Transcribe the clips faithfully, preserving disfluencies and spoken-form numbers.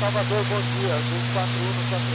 Salvador, bom dia, azul quatro um quatro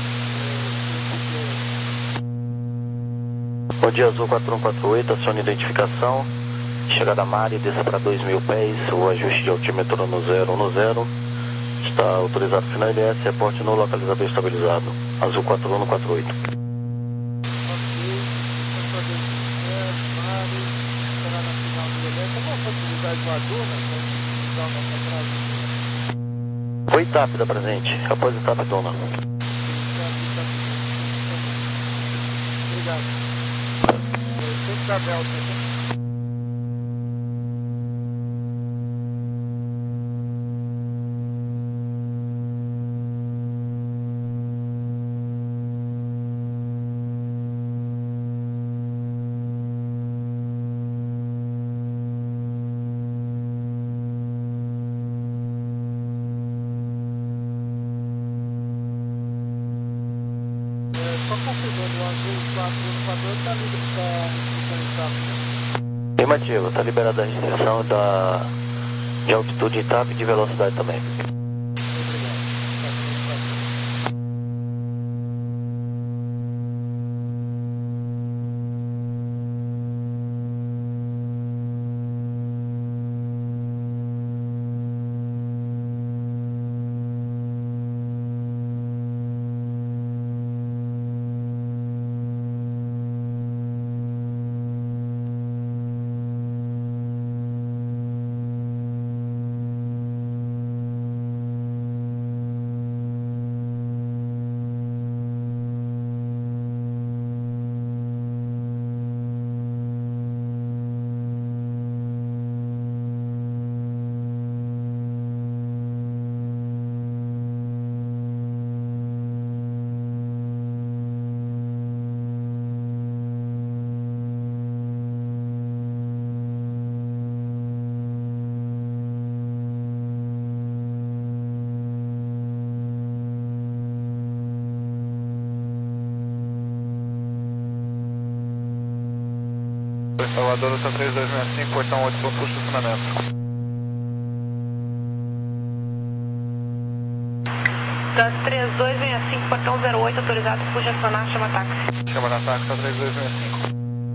oito. Bom dia, azul quatro um quatro oito, acione identificação. Chegada a Mari, desça para dois mil pés, o ajuste de altímetro no zero no zero. Está autorizado final L S, reporte no localizador estabilizado. Azul quatro um quatro oito. Ok, para dois mil pés, Mari, estará na final do evento. Qual a possibilidade do azul, né? Dar uma atrás. Oi, T A P da presente, após o T A P dona. Obrigado. Sempre da Delta, né? Só confirmando, o azul quatro um quatro oito está livre da restrição em T A P, né? Afirmativo, está liberada a restrição da, de altitude em T A P e de velocidade também. Salvador, Luta três dois seis cinco, portão oito, ponto de funcionamento. Das três dois seis cinco, portão zero oito, autorizado, puxa acionar, chama táxi. Chama na táxi, três dois seis cinco.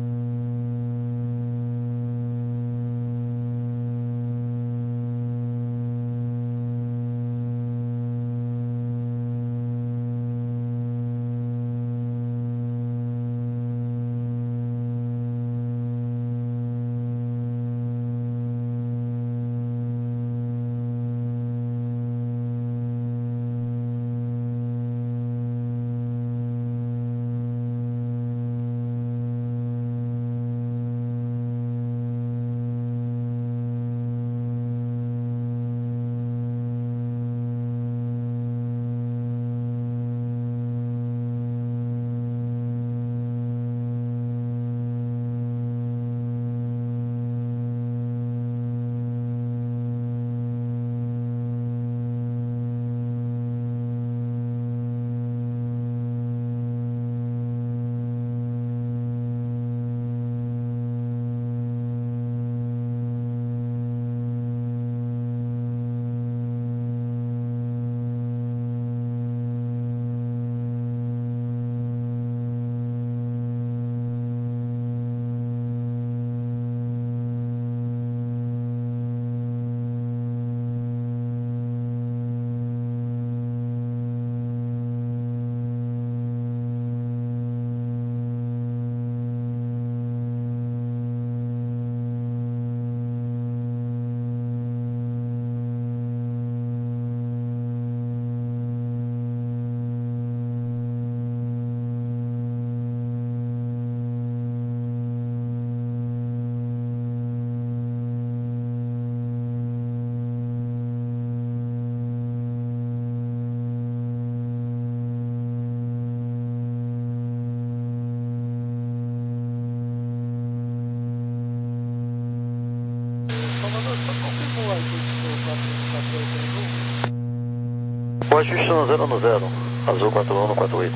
O ajuste no zero no zero, azul quatro um quatro oito.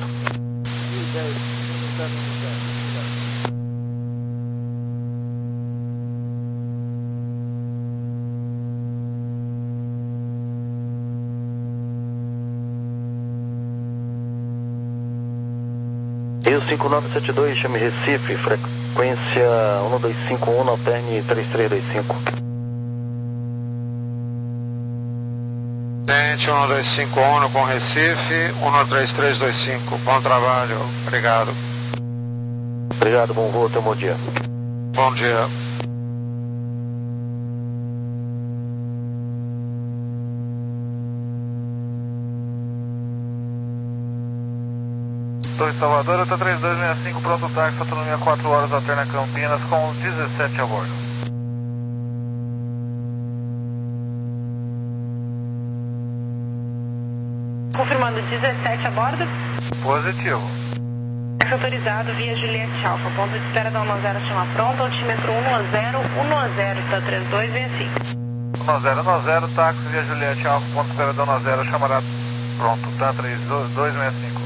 Rio cinco nove sete dois, chame Recife, frequência um dois cinco um, alterne três três dois cinco. Tente um dois cinco um com Recife, um três três dois cinco. Bom trabalho, obrigado. Obrigado, bom voo, até um bom dia. Bom dia. Torre Salvador, Delta três dois seis cinco, pronto táxi, autonomia quatro horas, alterna Campinas com dezessete a bordo. Confirmando dezessete a bordo. Positivo. Táxi autorizado via Juliette Alfa. Ponto de espera da um zero chama pronto. Altímetro um zero um zero, Delta três dois seis cinco. um zero um zero, táxi via Juliette Alfa, ponto de espera da um zero, chamará pronto, tá três dois seis cinco.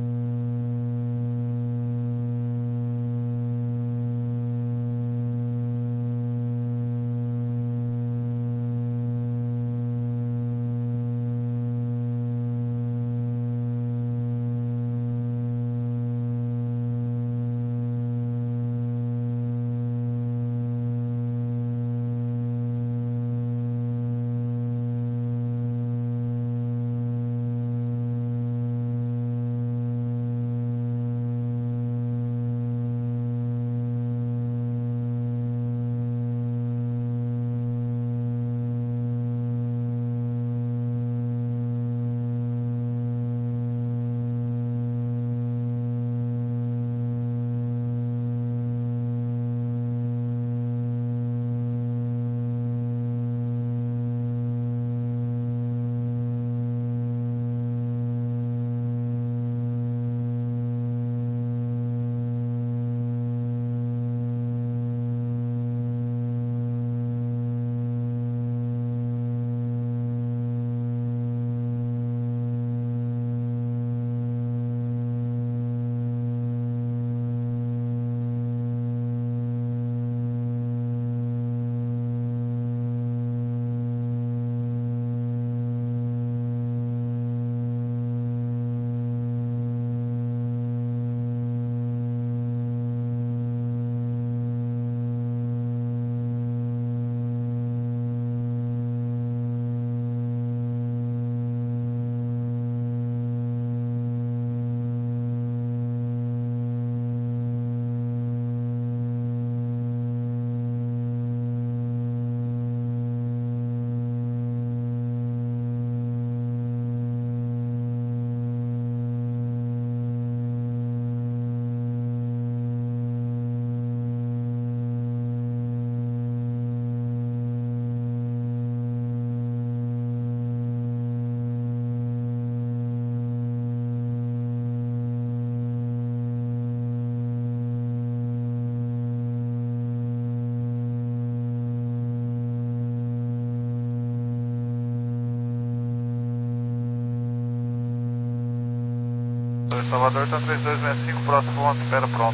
Salvador, tá três dois seis cinco, próximo ponto, espera pronto.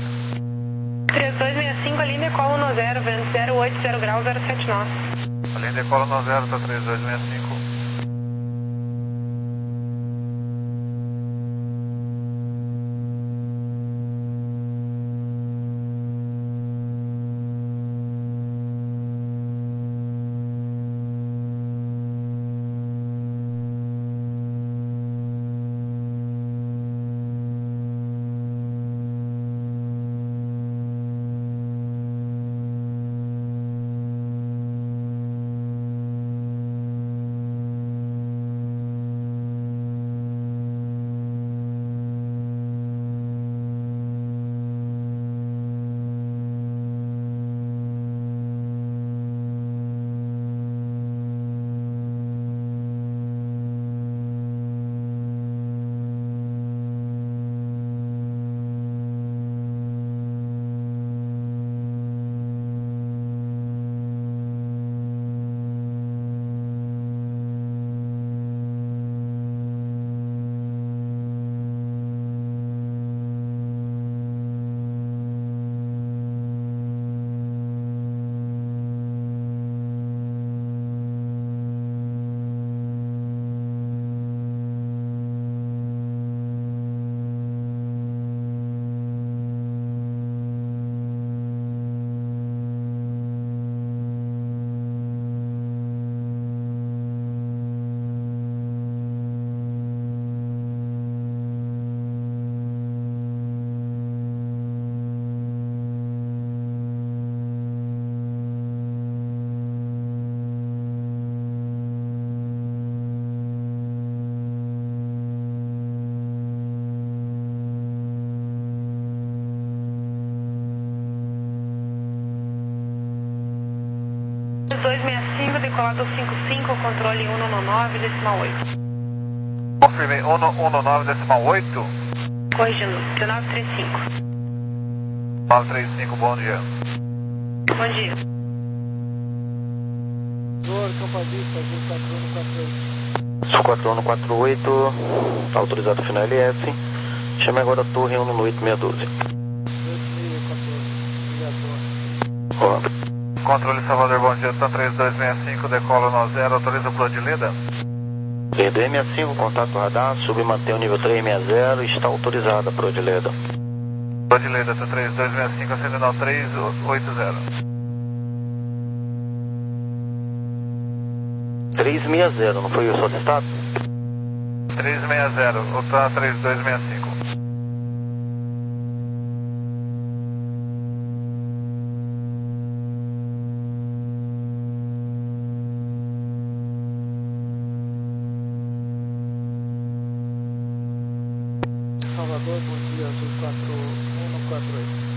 três dois seis cinco, a linha decola no zero, vento zero oito zero grau, zero sete nove. A linha decola no zero, tá três dois seis cinco. decolado cinco cinco, controle um nove decimal oito. Confirmei, um nove decimal oito. Corrigindo, dezenove trinta e cinco. nove três cinco, bom dia. Bom dia. Senhor, Campo Vista, Sul quatro um quatro oito. Sul quatro um quatro oito, autorizado final L S. Chame agora a torre um no oito seis um dois. oito mil e quatorze, obrigado. Olá. Controle Salvador, bom dia, Tan três dois seis cinco, decola no zero, autoriza o plano de lida. D D sessenta e cinco, contato radar, submantém o nível três seis zero, está autorizada a Prodileda. Plano de lida, Tan três dois seis cinco, acendendo três oito zero. três seis zero, não foi o solicitado? três seis zero, o Tan três dois seis cinco. Salvador, bom dia, Sul quatro um quatro oito.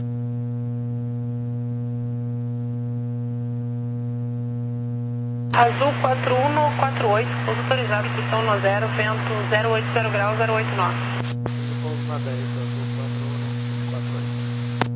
Azul quatro um quatro oito, pouso autorizado, pistão no zero, vento zero oito zero graus, zero oito nove. Pouso na dez, Azul quatro um quatro oito.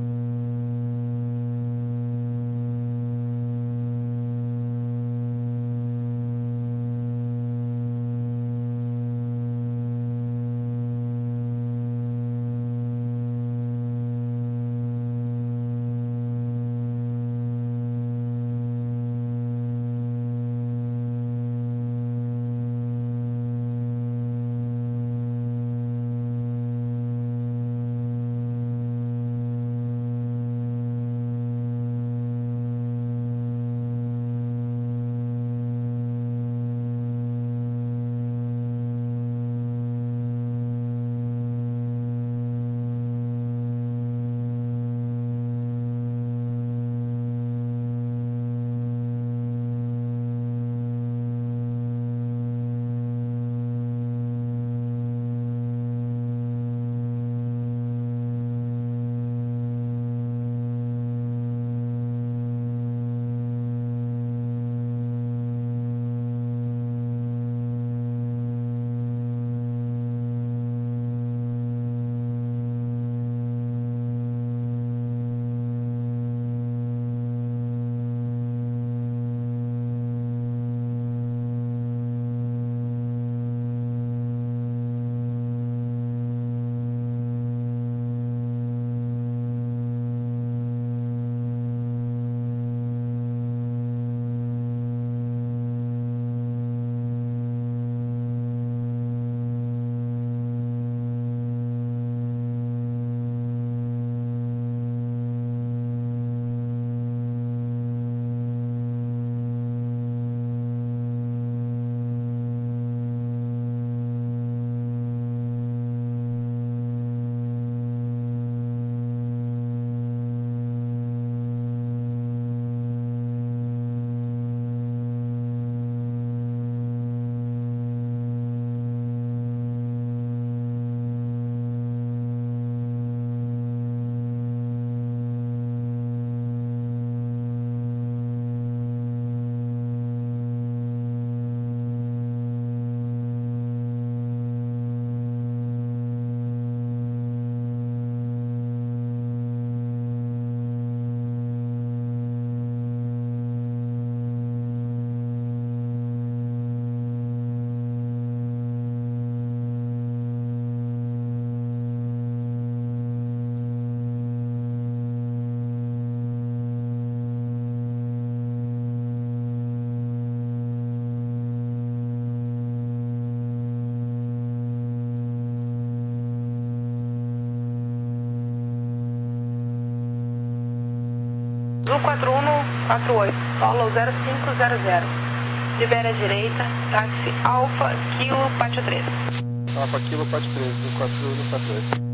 Azul quatro um quatro oito, solo zero cinco zero zero. Libera a direita, táxi Alfa Kilo Pátio três. Alfa Kilo Pátio três, Azul quatro um quatro oito.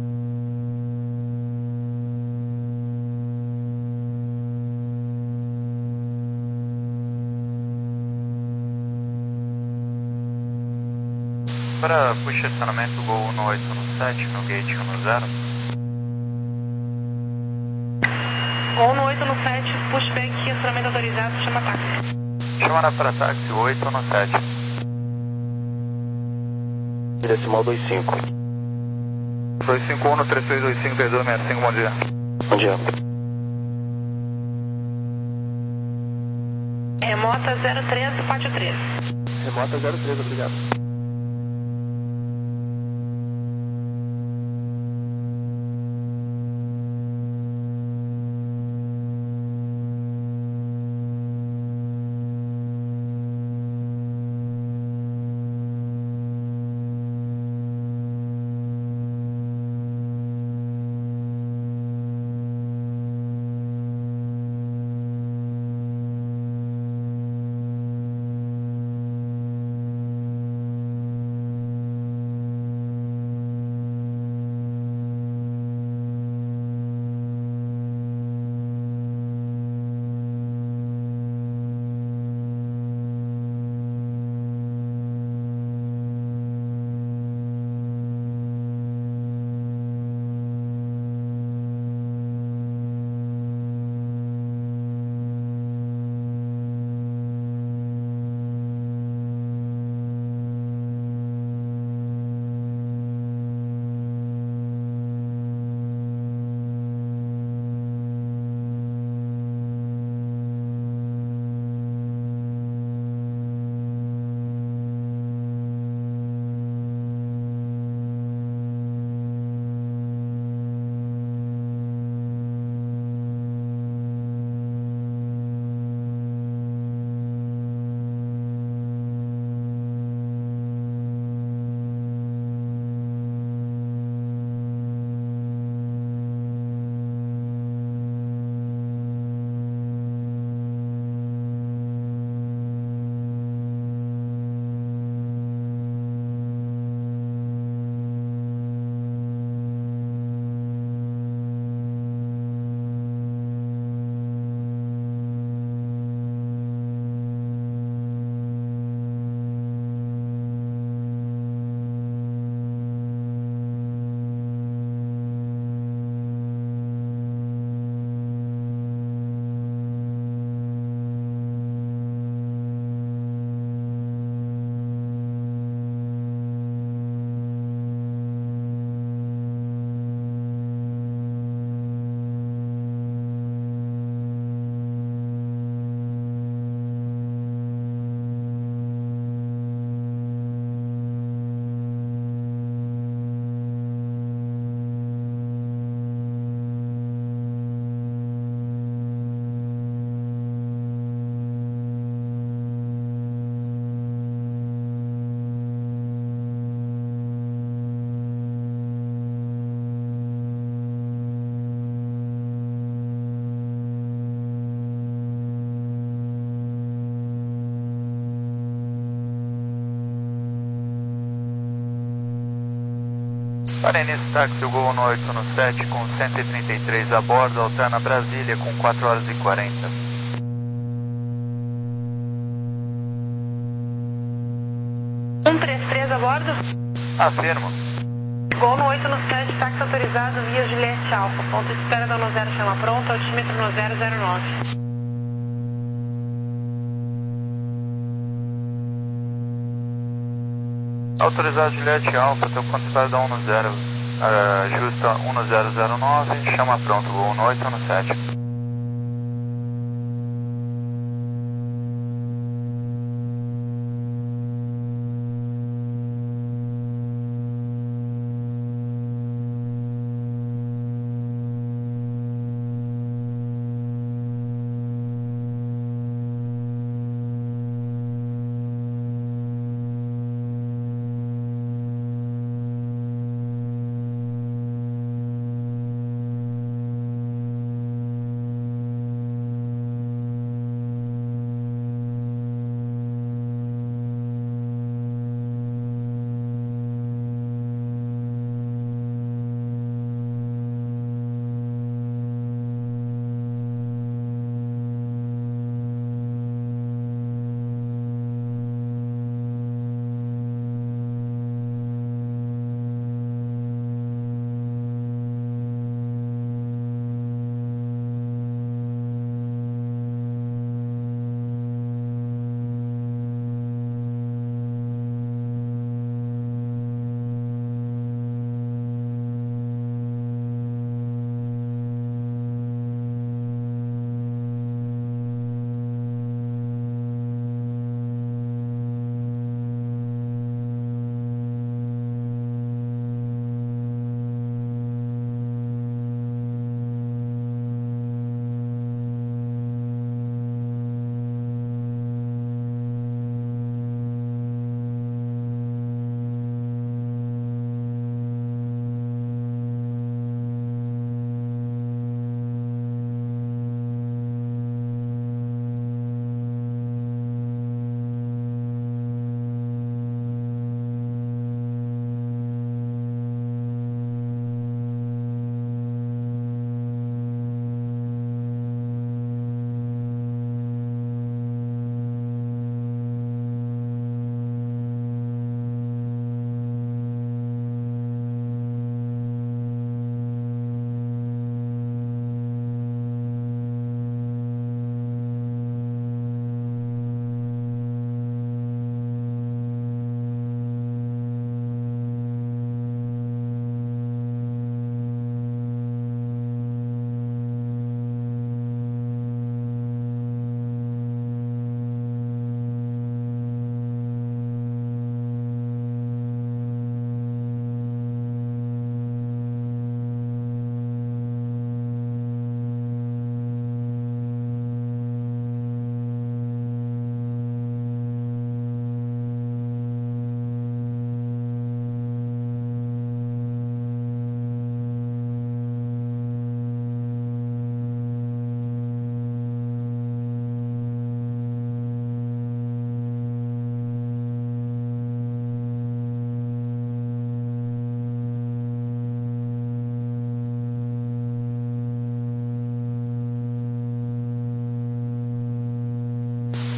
Para posicionamento Gol um oito um sete no gate um zero. Gol no oito no sete, pushback, acionamento autorizado, chama táxi. Chamada para táxi oito um sete. Decimal dois cinco. dois cinco um, três três dois cinco, três dois seis cinco, bom dia. Bom dia. Remota zero três, pátio três. Remota zero três, obrigado. Para início táxi, o Gol no oito um sete com cento e trinta e três a bordo, alterna Brasília com quatro horas e quarenta. um três três a bordo. Afirmo. Gol no oito um sete, táxi autorizado via Juliette Alfa. Ponto de espera da zero chama pronta, altímetro no zero zero nove. Autorizado Juliette Alfa, teu ponto de espera da um zero, uh, justa um zero zero nove, chama pronto, Gol no oito um sete.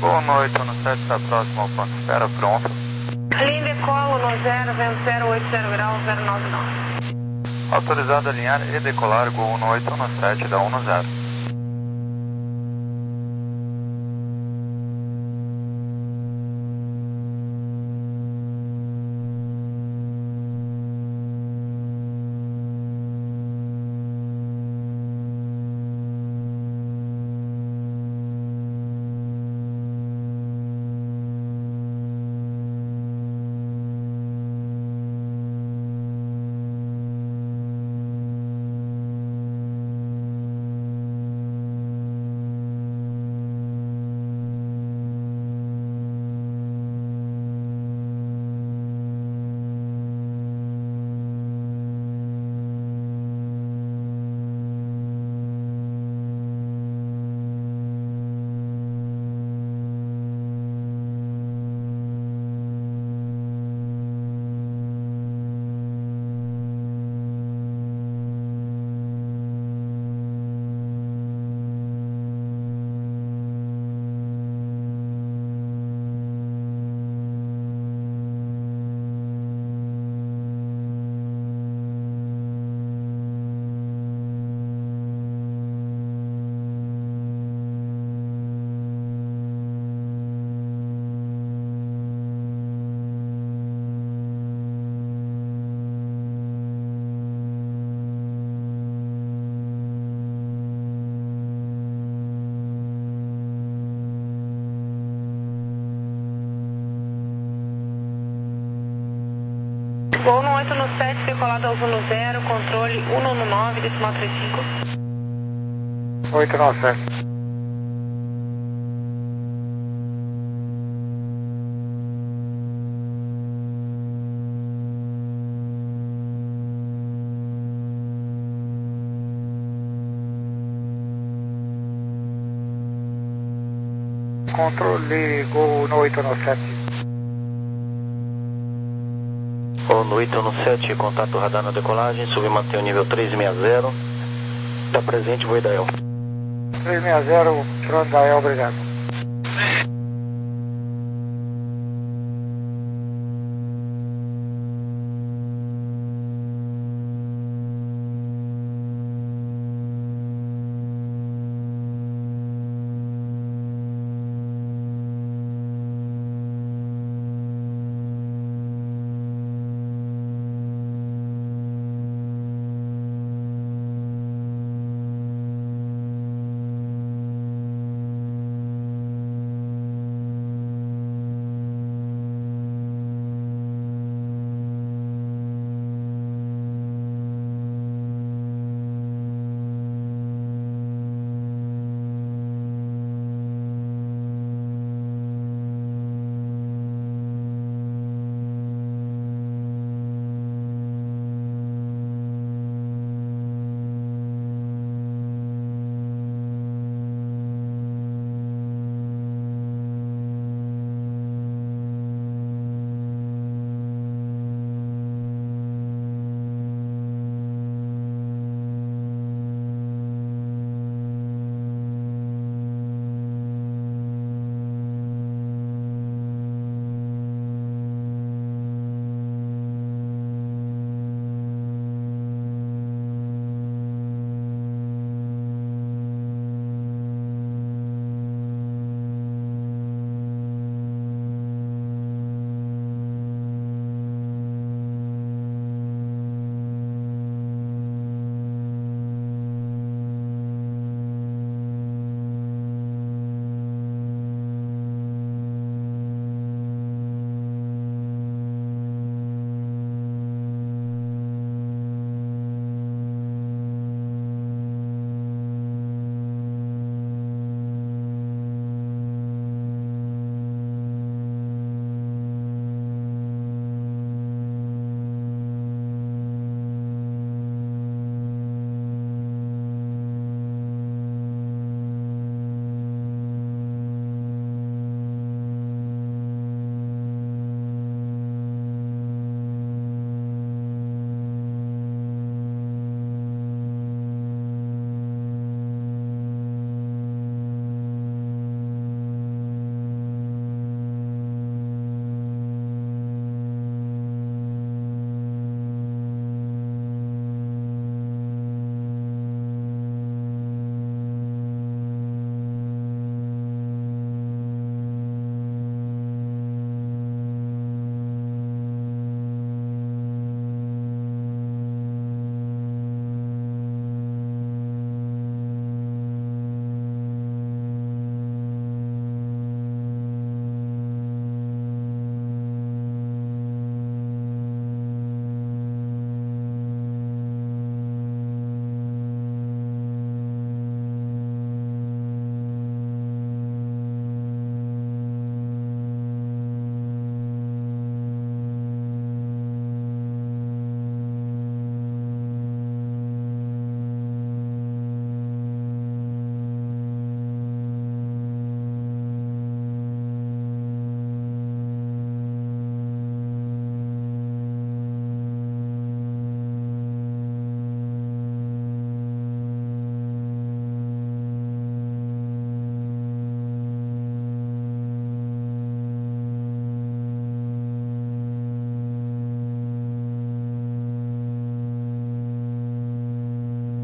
Gol no oito no sete está próximo ao ponto de espera, pronto. Linha decolo no zero, vento zero oito zero graus, zero nove nove. Autorizado a alinhar e decolar, Gol no oito no sete da um no zero. Gol no oito no sete, decolado ao um no zero, controle um no nove, decimal trinta e cinco. oito no sete. Controle Gol no oito no sete. Gol no oito no sete, contato radar na decolagem, subir mantém o nível trezentos e sessenta. Está presente, voo Idael. trezentos e sessenta, Tron Dael, obrigado.